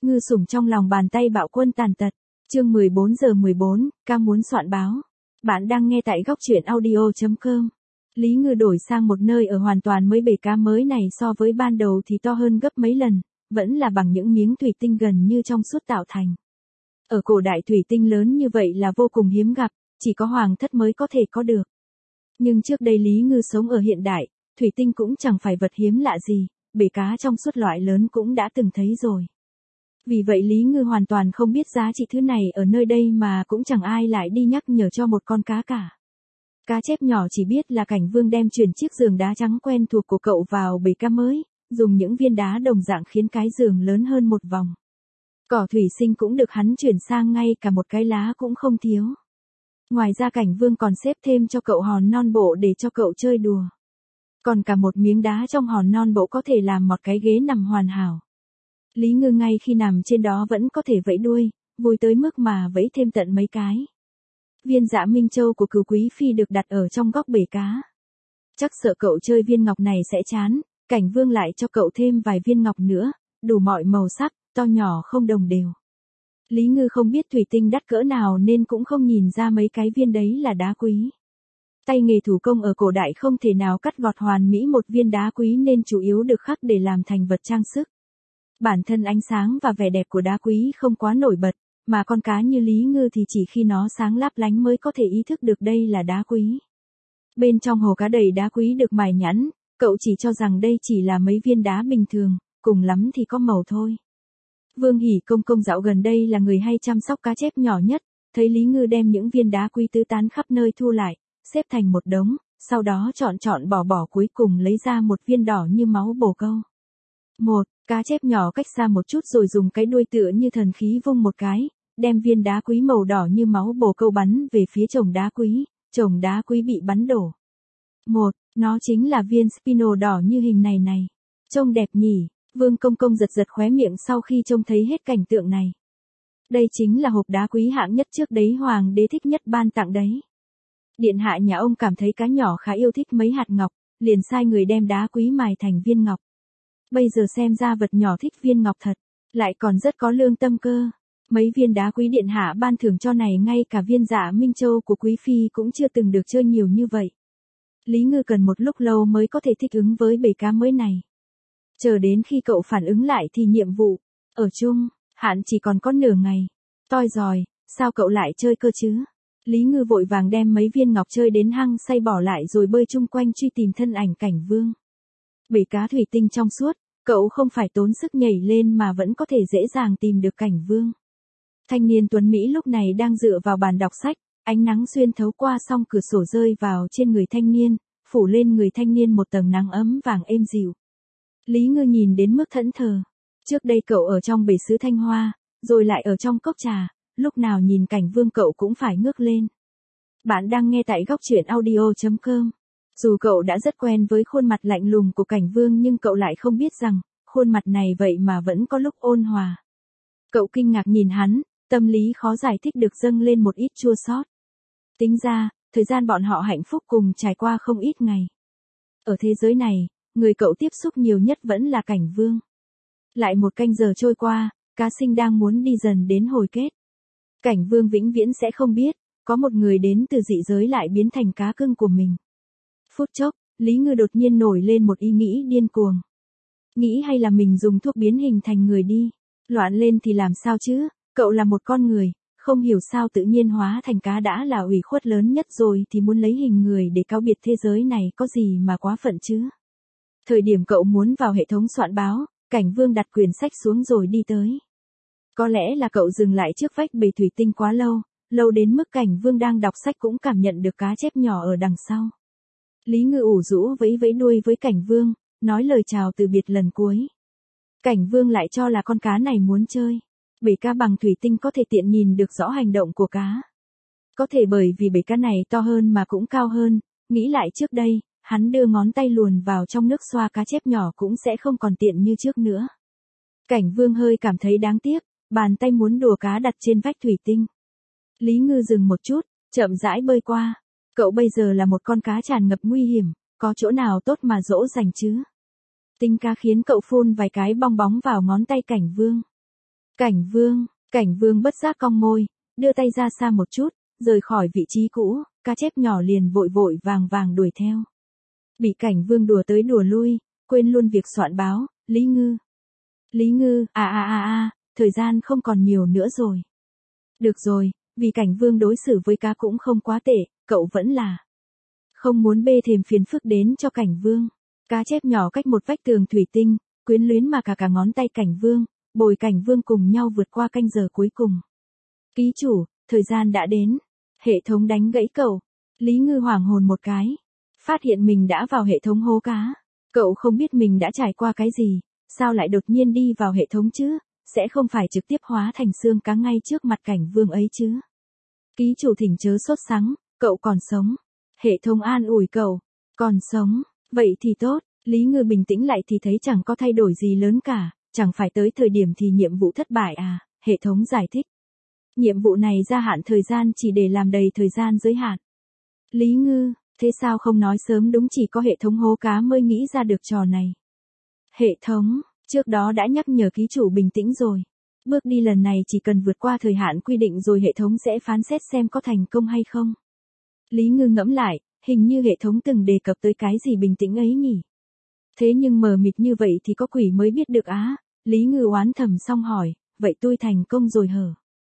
Ngư sủng trong lòng bàn tay bạo quân tàn tật. Chương 14:14, ca muốn soạn báo. Bạn đang nghe tại góc truyện audio.com. Lý Ngư đổi sang một nơi ở hoàn toàn mới, bể cá mới này so với ban đầu thì to hơn gấp mấy lần, vẫn là bằng những miếng thủy tinh gần như trong suốt tạo thành. Ở cổ đại thủy tinh lớn như vậy là vô cùng hiếm gặp, chỉ có hoàng thất mới có thể có được. Nhưng trước đây Lý Ngư sống ở hiện đại, thủy tinh cũng chẳng phải vật hiếm lạ gì, bể cá trong suốt loại lớn cũng đã từng thấy rồi. Vì vậy Lý Ngư hoàn toàn không biết giá trị thứ này ở nơi đây, mà cũng chẳng ai lại đi nhắc nhở cho một con cá cả. Cá chép nhỏ chỉ biết là Cảnh Vương đem chuyển chiếc giường đá trắng quen thuộc của cậu vào bể cá mới, dùng những viên đá đồng dạng khiến cái giường lớn hơn một vòng. Cỏ thủy sinh cũng được hắn chuyển sang, ngay cả một cái lá cũng không thiếu. Ngoài ra Cảnh Vương còn xếp thêm cho cậu hòn non bộ để cho cậu chơi đùa. Còn cả một miếng đá trong hòn non bộ có thể làm một cái ghế nằm hoàn hảo. Lý Ngư ngay khi nằm trên đó vẫn có thể vẫy đuôi, vui tới mức mà vẫy thêm tận mấy cái. Viên Dạ Minh Châu của Cửu Quý Phi được đặt ở trong góc bể cá. Chắc sợ cậu chơi viên ngọc này sẽ chán, Cảnh Vương lại cho cậu thêm vài viên ngọc nữa, đủ mọi màu sắc, to nhỏ không đồng đều. Lý Ngư không biết thủy tinh đắt cỡ nào nên cũng không nhìn ra mấy cái viên đấy là đá quý. Tay nghề thủ công ở cổ đại không thể nào cắt gọt hoàn mỹ một viên đá quý nên chủ yếu được khắc để làm thành vật trang sức. Bản thân ánh sáng và vẻ đẹp của đá quý không quá nổi bật, mà con cá như Lý Ngư thì chỉ khi nó sáng lấp lánh mới có thể ý thức được đây là đá quý. Bên trong hồ cá đầy đá quý được mài nhẵn, cậu chỉ cho rằng đây chỉ là mấy viên đá bình thường, cùng lắm thì có màu thôi. Vương Hỉ công công dạo gần đây là người hay chăm sóc cá chép nhỏ nhất, thấy Lý Ngư đem những viên đá quý tứ tán khắp nơi thu lại, xếp thành một đống, sau đó chọn bỏ cuối cùng lấy ra một viên đỏ như máu bồ câu. Cá chép nhỏ cách xa một chút rồi dùng cái đuôi tựa như thần khí vung một cái, đem viên đá quý màu đỏ như máu bồ câu bắn về phía chồng đá quý bị bắn đổ. Nó chính là viên spino đỏ như hình này. Trông đẹp nhỉ, Vương công công giật khóe miệng sau khi trông thấy hết cảnh tượng này. Đây chính là hộp đá quý hạng nhất trước đấy hoàng đế thích nhất ban tặng đấy. Điện hạ nhà ông cảm thấy cá nhỏ khá yêu thích mấy hạt ngọc, liền sai người đem đá quý mài thành viên ngọc. Bây giờ xem ra vật nhỏ thích viên ngọc thật, lại còn rất có lương tâm cơ. Mấy viên đá quý điện hạ ban thưởng cho này ngay cả viên Dạ Minh Châu của Quý Phi cũng chưa từng được chơi nhiều như vậy. Lý Ngư cần một lúc lâu mới có thể thích ứng với bể cá mới này. Chờ đến khi cậu phản ứng lại thì nhiệm vụ ở chung hạn chỉ còn có nửa ngày. Toi rồi, sao cậu lại chơi cơ chứ? Lý Ngư vội vàng đem mấy viên ngọc chơi đến hăng say bỏ lại rồi bơi chung quanh truy tìm thân ảnh Cảnh Vương. Bể cá thủy tinh trong suốt, cậu không phải tốn sức nhảy lên mà vẫn có thể dễ dàng tìm được Cảnh Vương. Thanh niên tuấn Mỹ lúc này đang dựa vào bàn đọc sách, ánh nắng xuyên thấu qua song cửa sổ rơi vào trên người thanh niên, phủ lên người thanh niên một tầng nắng ấm vàng êm dịu. Lý Ngư nhìn đến mức thẫn thờ. Trước đây cậu ở trong bể sứ Thanh Hoa, rồi lại ở trong cốc trà, lúc nào nhìn Cảnh Vương cậu cũng phải ngước lên. Bạn đang nghe tại góc truyện audio.com. Dù cậu đã rất quen với khuôn mặt lạnh lùng của Cảnh Vương nhưng cậu lại không biết rằng, khuôn mặt này vậy mà vẫn có lúc ôn hòa. Cậu kinh ngạc nhìn hắn, tâm lý khó giải thích được dâng lên một ít chua xót. Tính ra, thời gian bọn họ hạnh phúc cùng trải qua không ít ngày. Ở thế giới này, người cậu tiếp xúc nhiều nhất vẫn là Cảnh Vương. Lại một canh giờ trôi qua, cá sinh đang muốn đi dần đến hồi kết. Cảnh Vương vĩnh viễn sẽ không biết, có một người đến từ dị giới lại biến thành cá cưng của mình. Phút chốc, Lý Ngư đột nhiên nổi lên một ý nghĩ điên cuồng. Nghĩ hay là mình dùng thuốc biến hình thành người đi. Loạn lên thì làm sao chứ, cậu là một con người, không hiểu sao tự nhiên hóa thành cá đã là ủy khuất lớn nhất rồi thì muốn lấy hình người để cáo biệt thế giới này có gì mà quá phận chứ. Thời điểm cậu muốn vào hệ thống soạn báo, Cảnh Vương đặt quyển sách xuống rồi đi tới. Có lẽ là cậu dừng lại trước vách bể thủy tinh quá lâu đến mức Cảnh Vương đang đọc sách cũng cảm nhận được cá chép nhỏ ở đằng sau. Lý Ngư ủ rũ vẫy đuôi với Cảnh Vương, nói lời chào từ biệt lần cuối. Cảnh Vương lại cho là con cá này muốn chơi. Bể cá bằng thủy tinh có thể tiện nhìn được rõ hành động của cá. Có thể bởi vì bể cá này to hơn mà cũng cao hơn, nghĩ lại trước đây, hắn đưa ngón tay luồn vào trong nước xoa cá chép nhỏ cũng sẽ không còn tiện như trước nữa. Cảnh Vương hơi cảm thấy đáng tiếc, bàn tay muốn đùa cá đặt trên vách thủy tinh. Lý Ngư dừng một chút, chậm rãi bơi qua. Cậu bây giờ là một con cá tràn ngập nguy hiểm, có chỗ nào tốt mà dỗ dành chứ? Tính cá khiến cậu phun vài cái bong bóng vào ngón tay Cảnh Vương. Cảnh Vương bất giác cong môi, đưa tay ra xa một chút, rời khỏi vị trí cũ, cá chép nhỏ liền vội vội vàng vàng đuổi theo. Bị Cảnh Vương đùa tới đùa lui, quên luôn việc soạn báo, Lý Ngư, thời gian không còn nhiều nữa rồi. Được rồi, vì Cảnh Vương đối xử với cá cũng không quá tệ, cậu vẫn là không muốn bê thêm phiền phức đến cho Cảnh Vương. Cá chép nhỏ cách một vách tường thủy tinh, quyến luyến mà cả ngón tay Cảnh Vương, bồi Cảnh Vương cùng nhau vượt qua canh giờ cuối cùng. Ký chủ, thời gian đã đến. Hệ thống đánh gãy cậu. Lý Ngư hoảng hồn một cái. Phát hiện mình đã vào hệ thống hố cá. Cậu không biết mình đã trải qua cái gì, sao lại đột nhiên đi vào hệ thống chứ, sẽ không phải trực tiếp hóa thành xương cá ngay trước mặt Cảnh Vương ấy chứ. Ký chủ thỉnh chớ sốt sắng, cậu còn sống. Hệ thống an ủi cậu, còn sống, vậy thì tốt. Lý Ngư bình tĩnh lại thì thấy chẳng có thay đổi gì lớn cả, chẳng phải tới thời điểm thì nhiệm vụ thất bại à, hệ thống giải thích. Nhiệm vụ này gia hạn thời gian chỉ để làm đầy thời gian giới hạn. Lý Ngư, thế sao không nói sớm, đúng chỉ có hệ thống hố cá mới nghĩ ra được trò này. Hệ thống, trước đó đã nhắc nhở ký chủ bình tĩnh rồi. Bước đi lần này chỉ cần vượt qua thời hạn quy định rồi hệ thống sẽ phán xét xem có thành công hay không. Lý Ngư ngẫm lại, hình như hệ thống từng đề cập tới cái gì bình tĩnh ấy nhỉ. Thế nhưng mờ mịt như vậy thì có quỷ mới biết được á. Lý Ngư oán thầm xong hỏi, vậy tôi thành công rồi hở?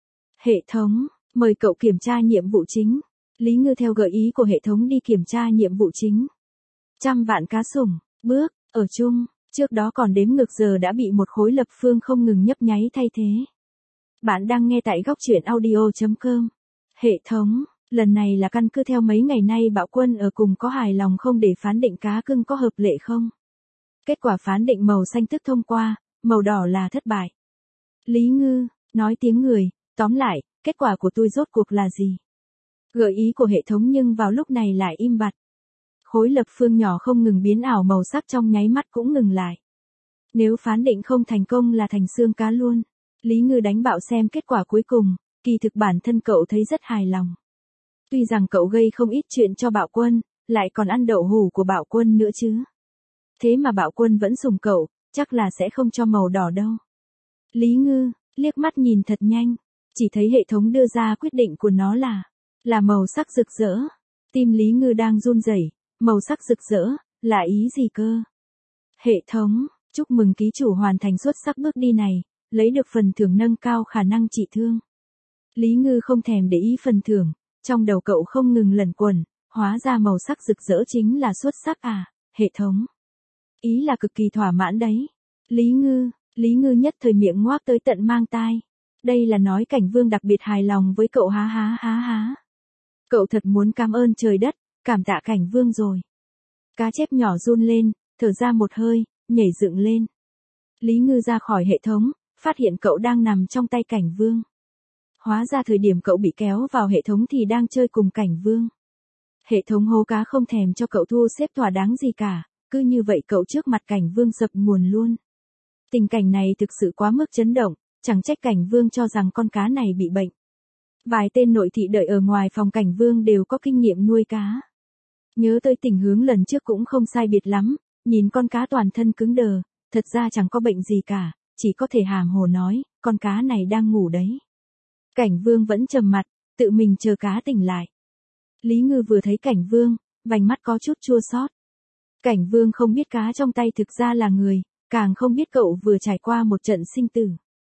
Hệ thống, mời cậu kiểm tra nhiệm vụ chính. Lý Ngư theo gợi ý của hệ thống đi kiểm tra nhiệm vụ chính. 100 vạn cá sủng, bước, ở chung, trước đó còn đếm ngược giờ đã bị một khối lập phương không ngừng nhấp nháy thay thế. Bạn đang nghe tại góc truyện audio.com. Hệ thống, lần này là căn cứ theo mấy ngày nay Bạo Quân ở cùng có hài lòng không để phán định cá cưng có hợp lệ không? Kết quả phán định màu xanh tức thông qua, màu đỏ là thất bại. Lý Ngư, nói tiếng người, tóm lại, kết quả của tôi rốt cuộc là gì? Gợi ý của hệ thống nhưng vào lúc này lại im bặt. Khối lập phương nhỏ không ngừng biến ảo màu sắc trong nháy mắt cũng ngừng lại. Nếu phán định không thành công là thành xương cá luôn. Lý Ngư đánh bạo xem kết quả cuối cùng, kỳ thực bản thân cậu thấy rất hài lòng. Tuy rằng cậu gây không ít chuyện cho Bạo Quân, lại còn ăn đậu hủ của Bạo Quân nữa chứ. Thế mà Bạo Quân vẫn sủng cậu, chắc là sẽ không cho màu đỏ đâu. Lý Ngư, liếc mắt nhìn thật nhanh, chỉ thấy hệ thống đưa ra quyết định của nó là màu sắc rực rỡ. Tim Lý Ngư đang run rẩy, màu sắc rực rỡ, là ý gì cơ? Hệ thống, chúc mừng ký chủ hoàn thành xuất sắc bước đi này, lấy được phần thưởng nâng cao khả năng trị thương. Lý Ngư không thèm để ý phần thưởng, trong đầu cậu không ngừng lẩn quẩn, hóa ra màu sắc rực rỡ chính là xuất sắc à, hệ thống. Ý là cực kỳ thỏa mãn đấy. Lý Ngư nhất thời miệng ngoác tới tận mang tai. Đây là nói Cảnh Vương đặc biệt hài lòng với cậu há. Cậu thật muốn cảm ơn trời đất, cảm tạ Cảnh Vương rồi. Cá chép nhỏ run lên, thở ra một hơi, nhảy dựng lên. Lý Ngư ra khỏi hệ thống, phát hiện cậu đang nằm trong tay Cảnh Vương. Hóa ra thời điểm cậu bị kéo vào hệ thống thì đang chơi cùng Cảnh Vương. Hệ thống hố cá không thèm cho cậu thu xếp thỏa đáng gì cả, cứ như vậy cậu trước mặt Cảnh Vương dập nguồn luôn. Tình cảnh này thực sự quá mức chấn động, chẳng trách Cảnh Vương cho rằng con cá này bị bệnh. Vài tên nội thị đợi ở ngoài phòng Cảnh Vương đều có kinh nghiệm nuôi cá. Nhớ tới tình huống lần trước cũng không sai biệt lắm, nhìn con cá toàn thân cứng đờ, thật ra chẳng có bệnh gì cả, chỉ có thể hàm hồ nói, con cá này đang ngủ đấy. Cảnh Vương vẫn trầm mặt, tự mình chờ cá tỉnh lại. Lý Ngư vừa thấy Cảnh Vương, vành mắt có chút chua xót. Cảnh Vương không biết cá trong tay thực ra là người, càng không biết cậu vừa trải qua một trận sinh tử.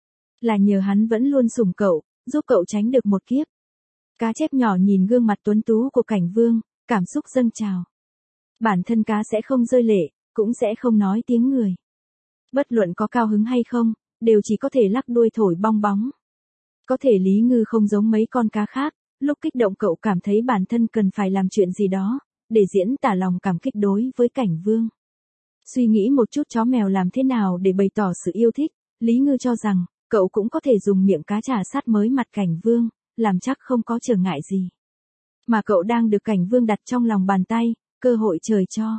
Là nhờ hắn vẫn luôn sủng cậu, giúp cậu tránh được một kiếp. Cá chép nhỏ nhìn gương mặt tuấn tú của Cảnh Vương, cảm xúc dâng trào. Bản thân cá sẽ không rơi lệ, cũng sẽ không nói tiếng người. Bất luận có cao hứng hay không, đều chỉ có thể lắc đuôi thổi bong bóng. Có thể Lý Ngư không giống mấy con cá khác, lúc kích động cậu cảm thấy bản thân cần phải làm chuyện gì đó, để diễn tả lòng cảm kích đối với Cảnh Vương. Suy nghĩ một chút chó mèo làm thế nào để bày tỏ sự yêu thích, Lý Ngư cho rằng, cậu cũng có thể dùng miệng cá trà sát mới mặt Cảnh Vương, làm chắc không có trở ngại gì. Mà cậu đang được Cảnh Vương đặt trong lòng bàn tay, cơ hội trời cho.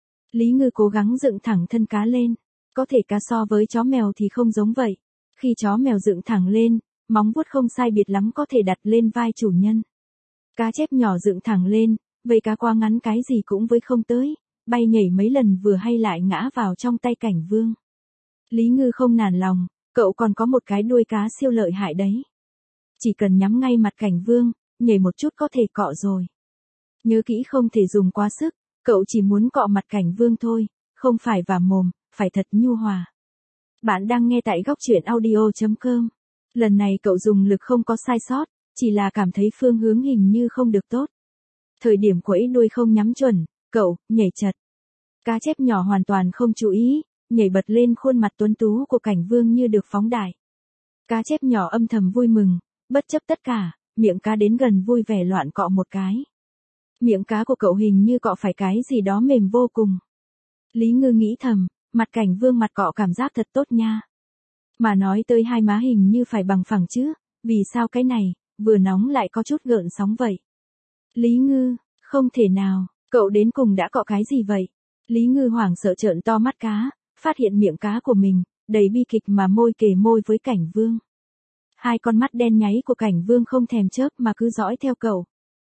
Lý Ngư cố gắng dựng thẳng thân cá lên, có thể cá so với chó mèo thì không giống vậy. Khi chó mèo dựng thẳng lên, móng vuốt không sai biệt lắm có thể đặt lên vai chủ nhân. Cá chép nhỏ dựng thẳng lên, vậy cá qua ngắn cái gì cũng với không tới, bay nhảy mấy lần vừa hay lại ngã vào trong tay Cảnh Vương. Lý Ngư không nản lòng, cậu còn có một cái đuôi cá siêu lợi hại đấy. Chỉ cần nhắm ngay mặt Cảnh Vương, nhảy một chút có thể cọ rồi. Nhớ kỹ không thể dùng quá sức, cậu chỉ muốn cọ mặt Cảnh Vương thôi, không phải vào mồm, phải thật nhu hòa. Bạn đang nghe tại góc truyện audio.com. Lần này cậu dùng lực không có sai sót, chỉ là cảm thấy phương hướng hình như không được tốt. Thời điểm quẫy đuôi không nhắm chuẩn, cậu nhảy chật. Cá chép nhỏ hoàn toàn không chú ý, nhảy bật lên khuôn mặt tuấn tú của Cảnh Vương như được phóng đại. Cá chép nhỏ âm thầm vui mừng, bất chấp tất cả, miệng cá đến gần vui vẻ loạn cọ một cái. Miệng cá của cậu hình như cọ phải cái gì đó mềm vô cùng. Lý Ngư nghĩ thầm, mặt Cảnh Vương mặt cọ cảm giác thật tốt nha. Mà nói tới hai má hình như phải bằng phẳng chứ, vì sao cái này, vừa nóng lại có chút gợn sóng vậy. Lý Ngư, không thể nào, cậu đến cùng đã cọ cái gì vậy? Lý Ngư hoảng sợ trợn to mắt cá, phát hiện miệng cá của mình, đầy bi kịch mà môi kề môi với Cảnh Vương. Hai con mắt đen nháy của Cảnh Vương không thèm chớp mà cứ dõi theo cậu.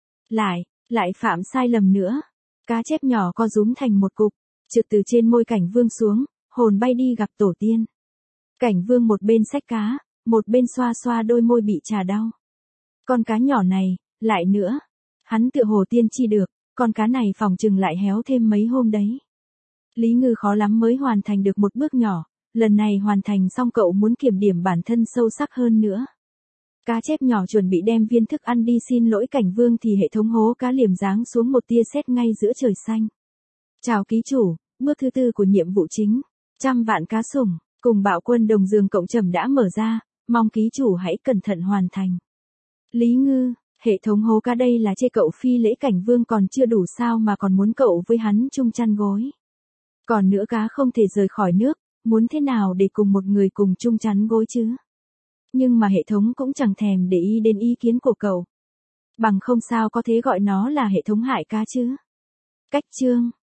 Lại phạm sai lầm nữa. Cá chép nhỏ co rúm thành một cục, trượt từ trên môi Cảnh Vương xuống, hồn bay đi gặp tổ tiên. Cảnh Vương một bên xách cá, một bên xoa xoa đôi môi bị chà đau. Con cá nhỏ này, lại nữa. Hắn tựa hồ tiên tri được, con cá này phòng chừng lại héo thêm mấy hôm đấy. Lý Ngư khó lắm mới hoàn thành được một bước nhỏ, lần này hoàn thành xong cậu muốn kiểm điểm bản thân sâu sắc hơn nữa. Cá chép nhỏ chuẩn bị đem viên thức ăn đi xin lỗi Cảnh Vương thì hệ thống hố cá liềm giáng xuống một tia sét ngay giữa trời xanh. Chào ký chủ, bước thứ 4 của nhiệm vụ chính, 100 vạn cá sủng, cùng bạo quân đồng dương cộng trầm đã mở ra, mong ký chủ hãy cẩn thận hoàn thành. Lý Ngư, hệ thống hố cá đây là chê cậu phi lễ Cảnh Vương còn chưa đủ sao mà còn muốn cậu với hắn chung chăn gối. Còn nữa cá không thể rời khỏi nước, muốn thế nào để cùng một người cùng chung chăn gối chứ? Nhưng mà hệ thống cũng chẳng thèm để ý đến ý kiến của cậu. Bằng không sao có thể gọi nó là hệ thống hại cá chứ. Cách chương